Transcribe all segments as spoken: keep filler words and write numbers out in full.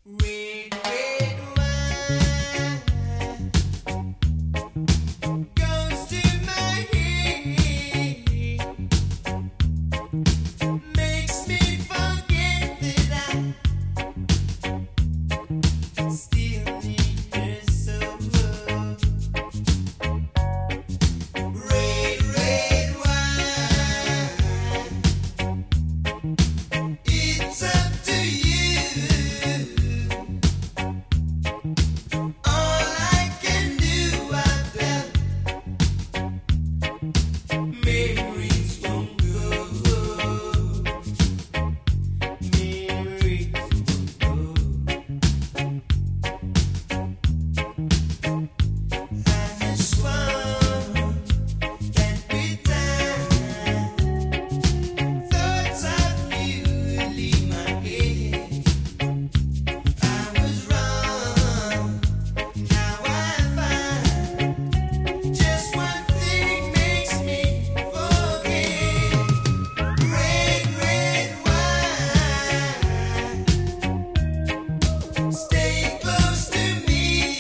Red, red wine goes to my head, makes me forget that I still need her so. Red, red wine, it's up to you. All I can do, I felt memories won't go. Memories won't go. I swung, can't be tied. Thoughts of you leave my head. I was wrong. Now I find just one thing makes me forget. Red, red wine, stay close to me.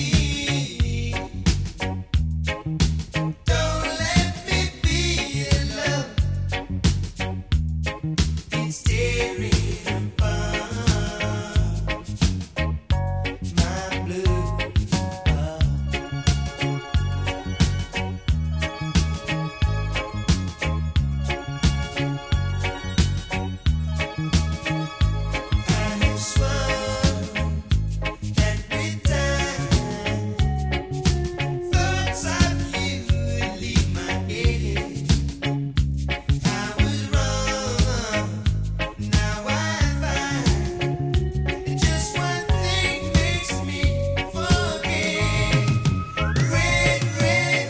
Don't let me be alone. It's tearing apart my blue heart. I swung, can't be tied. Thoughts of you leave my head. I was wrong. Now I find just one thing makes me forget. Red, red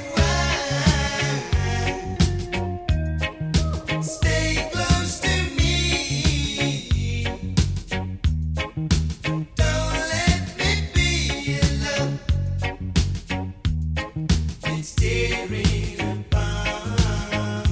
wine, stay close to me. Don't let me be alone. It's tearing apart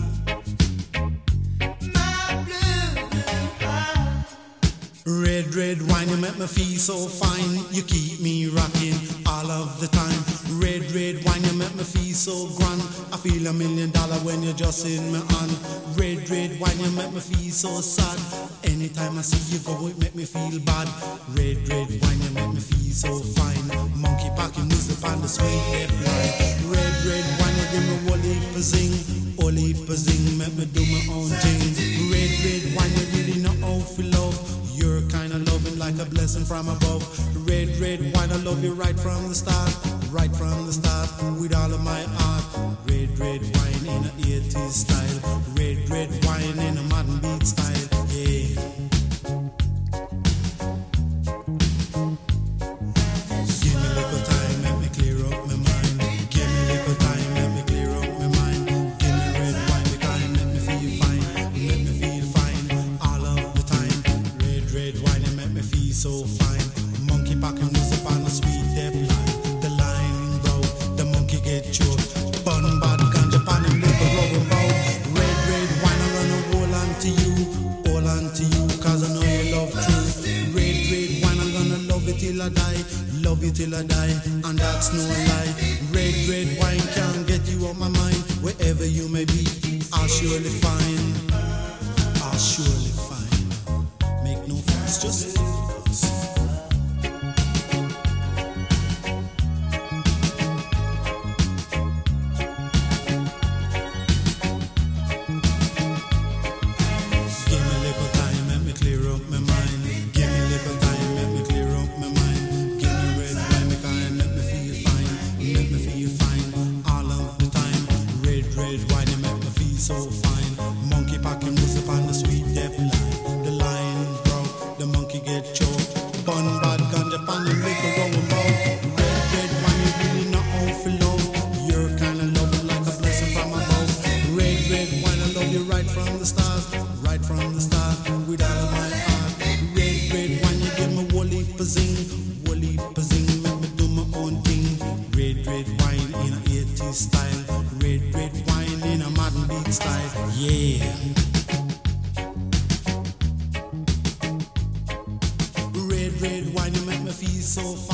my blue heart. Red, red wine, you make me feel so fine. You keep me rocking all of the time. Red, red wine, you make me feel so grand. I feel a million dollar when you're just in my hand. Red, red wine, you make me feel so sad. Anytime I see you go, it make me feel bad. Red, red wine, you make me feel so fine. Monkey packing music on the sweet red line. Red, red wine, you give me whole heap of zing. Whole heap of zing, make me do my own thing. Red, red wine, you really know how to love. You're kind of loving like a blessing from above. Red, red wine, I love you right from the start. Right from the start, with all of my heart. Red, red wine in a eighties style. Red, red wine in a modern beat style. Yeah. Give me a little time, let me clear up my mind. Give me a little time, let me clear up my mind. Give me red wine, because it make me feel fine. Make me feel fine all of the time. Red, red wine, it make me feel so fine. Monkey packing music on the sweet death line. The line broke, the monkey get choked. Bun bad ganja pan him liquor rubber bow. Red, red wine, I'm gonna hold on to you. Hold on to you, cause I know you love truth. Red, red wine, I'm gonna love it till I die. Love you till I die, and that's no lie. Red, red wine can't get you out my mind. Wherever you may be, I'll surely find. I'll surely find. Make no fuss, just live with us. Give me a little time, let me clear up my mind. Give me a little time, let me clear up my mind. Give me red wine, because it make me feel fine. Make me feel fine all of the time. Red, red wine, it make me feel so fine. Monkey packing music on the sweet death line. The line broke, the monkey get choked. Bun bad ganja pan him liquor rolling bout. Red, red wine, you really not out for love. You're kinda loving like a blessing from above. Red, red wine, I love you right from the start. Right from the start, with all of my heart. Red, red wine, you give me whole heap of zing. Whole heap of zing, make me do my own thing. Red, red wine in a eighties style. Red, red wine in a modern beat style. Yeah. Red, red wine, you make me feel feel so fine.